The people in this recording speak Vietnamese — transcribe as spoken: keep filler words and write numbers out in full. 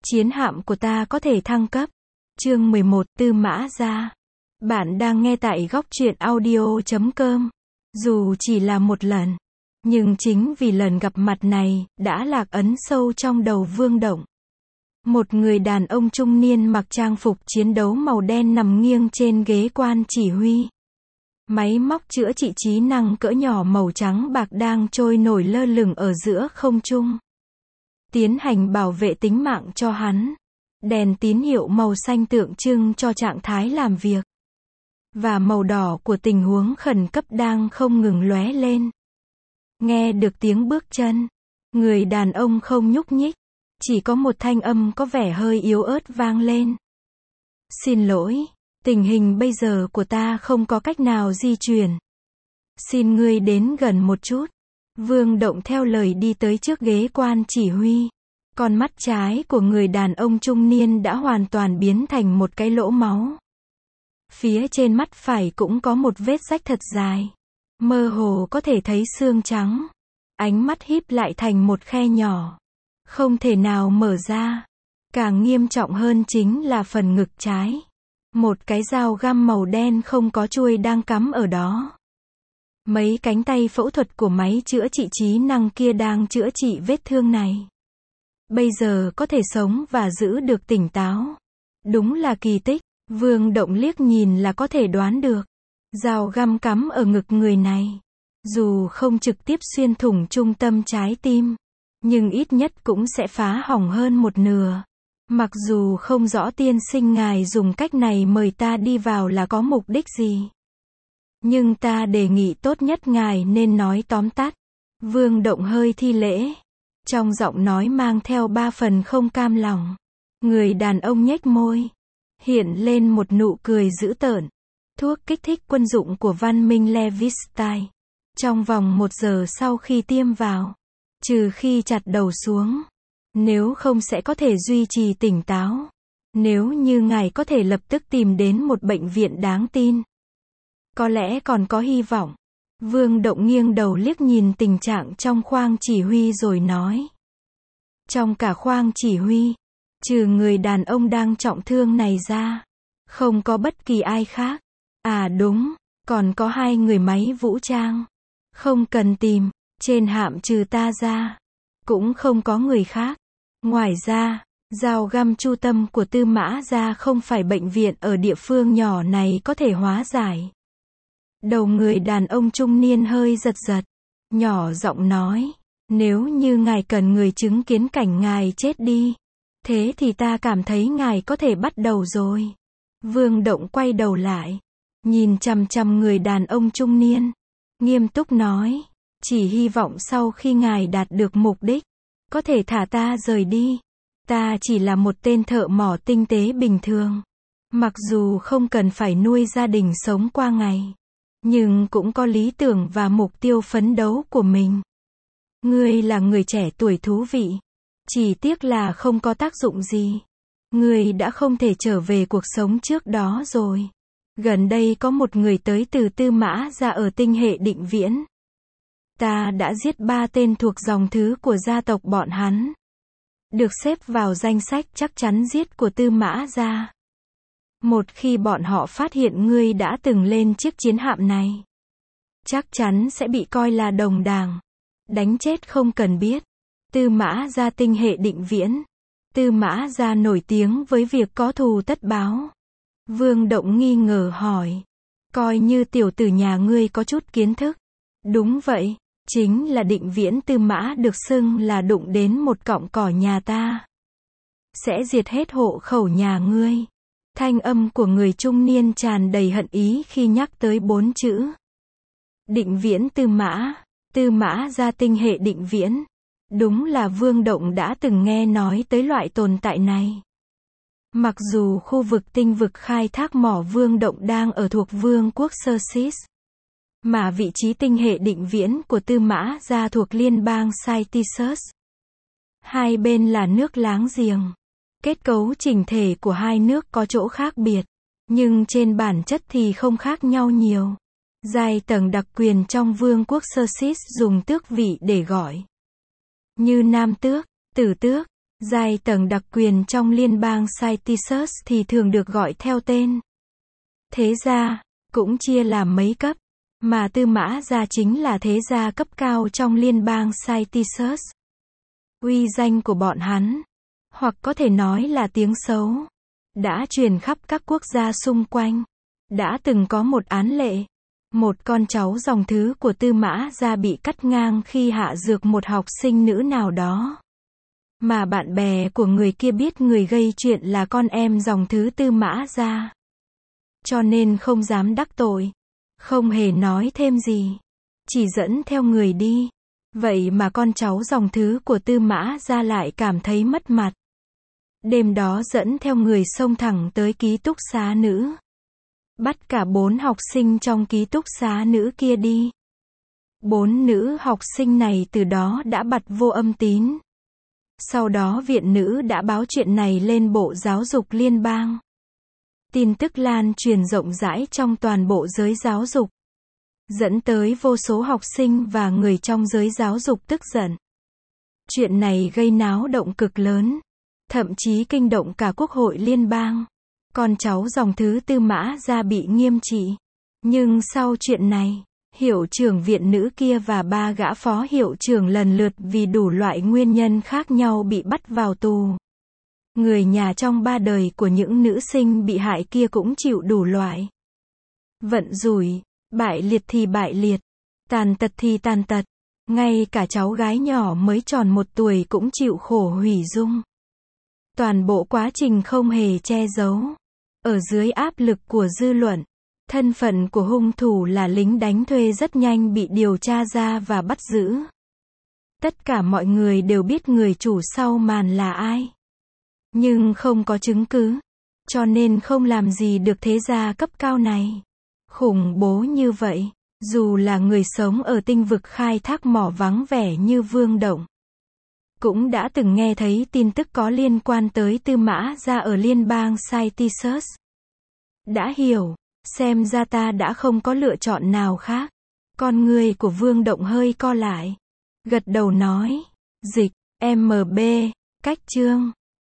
Chiến hạm của ta có thể thăng cấp. Chương mười một, Tư Mã Gia. Bạn đang nghe tại góc truyện audio chấm com. Dù chỉ là một lần, nhưng chính vì lần gặp mặt này, đã lạc ấn sâu trong đầu Vương Động. Một người đàn ông trung niên mặc trang phục chiến đấu màu đen nằm nghiêng trên ghế quan chỉ huy. Máy móc chữa trị trí năng cỡ nhỏ màu trắng bạc đang trôi nổi lơ lửng ở giữa không trung. Tiến hành bảo vệ tính mạng cho hắn. Đèn tín hiệu màu xanh tượng trưng cho trạng thái làm việc. Và màu đỏ của tình huống khẩn cấp đang không ngừng lóe lên. Nghe được tiếng bước chân. Người đàn ông không nhúc nhích. Chỉ có một thanh âm có vẻ hơi yếu ớt vang lên. Xin lỗi, tình hình bây giờ của ta không có cách nào di chuyển. Xin ngươi đến gần một chút. Vương Động theo lời đi tới trước ghế quan chỉ huy. Con mắt trái của người đàn ông trung niên đã hoàn toàn biến thành một cái lỗ máu. Phía trên mắt phải cũng có một vết rách thật dài. Mơ hồ có thể thấy xương trắng. Ánh mắt híp lại thành một khe nhỏ. Không thể nào mở ra. Càng nghiêm trọng hơn chính là phần ngực trái. Một cái dao găm màu đen không có chuôi đang cắm ở đó. Mấy cánh tay phẫu thuật của máy chữa trị trí năng kia đang chữa trị vết thương này. Bây giờ có thể sống và giữ được tỉnh táo. Đúng là kỳ tích. Vương Động liếc nhìn là có thể đoán được. Dao găm cắm ở ngực người này. Dù không trực tiếp xuyên thủng trung tâm trái tim, nhưng ít nhất cũng sẽ phá hỏng hơn một nửa. Mặc dù không rõ tiên sinh ngài dùng cách này mời ta đi vào là có mục đích gì. Nhưng ta đề nghị tốt nhất ngài nên nói tóm tắt. Vương Động hơi thi lễ. Trong giọng nói mang theo ba phần không cam lòng. Người đàn ông nhếch môi. Hiện lên một nụ cười dữ tợn. Thuốc kích thích quân dụng của văn minh Levistine. Trong vòng một giờ sau khi tiêm vào. Trừ khi chặt đầu xuống. Nếu không sẽ có thể duy trì tỉnh táo. Nếu như ngài có thể lập tức tìm đến một bệnh viện đáng tin. Có lẽ còn có hy vọng. Vương Động nghiêng đầu liếc nhìn tình trạng trong khoang chỉ huy rồi nói. Trong cả khoang chỉ huy, trừ người đàn ông đang trọng thương này ra, không có bất kỳ ai khác. À đúng, còn có hai người máy vũ trang. Không cần tìm, trên hạm trừ ta ra. Cũng không có người khác. Ngoài ra, dao găm chu tâm của Tư Mã Gia không phải bệnh viện ở địa phương nhỏ này có thể hóa giải. Đầu người đàn ông trung niên hơi giật giật. Nhỏ giọng nói. Nếu như ngài cần người chứng kiến cảnh ngài chết đi. Thế thì ta cảm thấy ngài có thể bắt đầu rồi. Vương Động quay đầu lại. Nhìn chằm chằm người đàn ông trung niên. Nghiêm túc nói. Chỉ hy vọng sau khi ngài đạt được mục đích. Có thể thả ta rời đi. Ta chỉ là một tên thợ mỏ tinh tế bình thường. Mặc dù không cần phải nuôi gia đình sống qua ngày. Nhưng cũng có lý tưởng và mục tiêu phấn đấu của mình. Ngươi là người trẻ tuổi thú vị. Chỉ tiếc là không có tác dụng gì. Ngươi đã không thể trở về cuộc sống trước đó rồi. Gần đây có một người tới từ Tư Mã Gia ở tinh hệ Định Viễn. Ta đã giết ba tên thuộc dòng thứ của gia tộc bọn hắn. Được xếp vào danh sách chắc chắn giết của Tư Mã Gia. Một khi bọn họ phát hiện ngươi đã từng lên chiếc chiến hạm này, chắc chắn sẽ bị coi là đồng đảng. Đánh chết không cần biết. Tư Mã Gia tinh hệ Định Viễn. Tư Mã Gia nổi tiếng với việc có thù tất báo. Vương Động nghi ngờ hỏi. Coi như tiểu tử nhà ngươi có chút kiến thức. Đúng vậy, chính là Định Viễn Tư Mã được xưng là đụng đến một cọng cỏ nhà ta. Sẽ diệt hết hộ khẩu nhà ngươi. Thanh âm của người trung niên tràn đầy hận ý khi nhắc tới bốn chữ. Định Viễn Tư Mã. Tư Mã Gia tinh hệ Định Viễn. Đúng là Vương Động đã từng nghe nói tới loại tồn tại này. Mặc dù khu vực tinh vực khai thác mỏ Vương Động đang ở thuộc Vương quốc Xerxes, mà vị trí tinh hệ Định Viễn của Tư Mã Gia thuộc liên bang Cytisus. Hai bên là nước láng giềng. Kết cấu chỉnh thể của hai nước có chỗ khác biệt, nhưng trên bản chất thì không khác nhau nhiều. Giai tầng đặc quyền trong Vương quốc Xerxes dùng tước vị để gọi. Như Nam tước, Tử tước, Giai tầng đặc quyền trong liên bang Cytisus thì thường được gọi theo tên thế gia, cũng chia làm mấy cấp, mà Tư Mã gia chính là thế gia cấp cao trong liên bang Cytisus. Uy danh của bọn hắn, hoặc có thể nói là tiếng xấu, đã truyền khắp các quốc gia xung quanh. Đã từng có một án lệ, một con cháu dòng thứ của Tư Mã gia bị cắt ngang khi hạ dược một học sinh nữ nào đó. Mà bạn bè của người kia biết người gây chuyện là con em dòng thứ Tư Mã gia, cho nên không dám đắc tội, không hề nói thêm gì, chỉ dẫn theo người đi. Vậy mà con cháu dòng thứ của Tư Mã gia lại cảm thấy mất mặt. Đêm đó dẫn theo người xông thẳng tới ký túc xá nữ, bắt cả bốn học sinh trong ký túc xá nữ kia đi. Bốn nữ học sinh này từ đó đã bặt vô âm tín. Sau đó viện nữ đã báo chuyện này lên Bộ Giáo dục Liên bang. Tin tức lan truyền rộng rãi trong toàn bộ giới giáo dục, dẫn tới vô số học sinh và người trong giới giáo dục tức giận. Chuyện này gây náo động cực lớn, thậm chí kinh động cả Quốc hội Liên bang. Con cháu dòng thứ Tư Mã gia bị nghiêm trị. Nhưng sau chuyện này, hiệu trưởng viện nữ kia và ba gã phó hiệu trưởng lần lượt vì đủ loại nguyên nhân khác nhau bị bắt vào tù. Người nhà trong ba đời của những nữ sinh bị hại kia cũng chịu đủ loại vận rủi, bại liệt thì bại liệt, tàn tật thì tàn tật. Ngay cả cháu gái nhỏ mới tròn một tuổi cũng chịu khổ hủy dung. Toàn bộ quá trình không hề che giấu. Ở dưới áp lực của dư luận, thân phận của hung thủ là lính đánh thuê rất nhanh bị điều tra ra và bắt giữ. Tất cả mọi người đều biết người chủ sau màn là ai, nhưng không có chứng cứ, cho nên không làm gì được thế gia cấp cao này. Khủng bố như vậy, dù là người sống ở tinh vực khai thác mỏ vắng vẻ như Vương Động, cũng đã từng nghe thấy tin tức có liên quan tới Tư Mã gia ở liên bang Cytisus. Đã hiểu, xem ra ta đã không có lựa chọn nào khác. Con người của Vương Động hơi co lại, gật đầu nói, dịch, em bê, cách chương.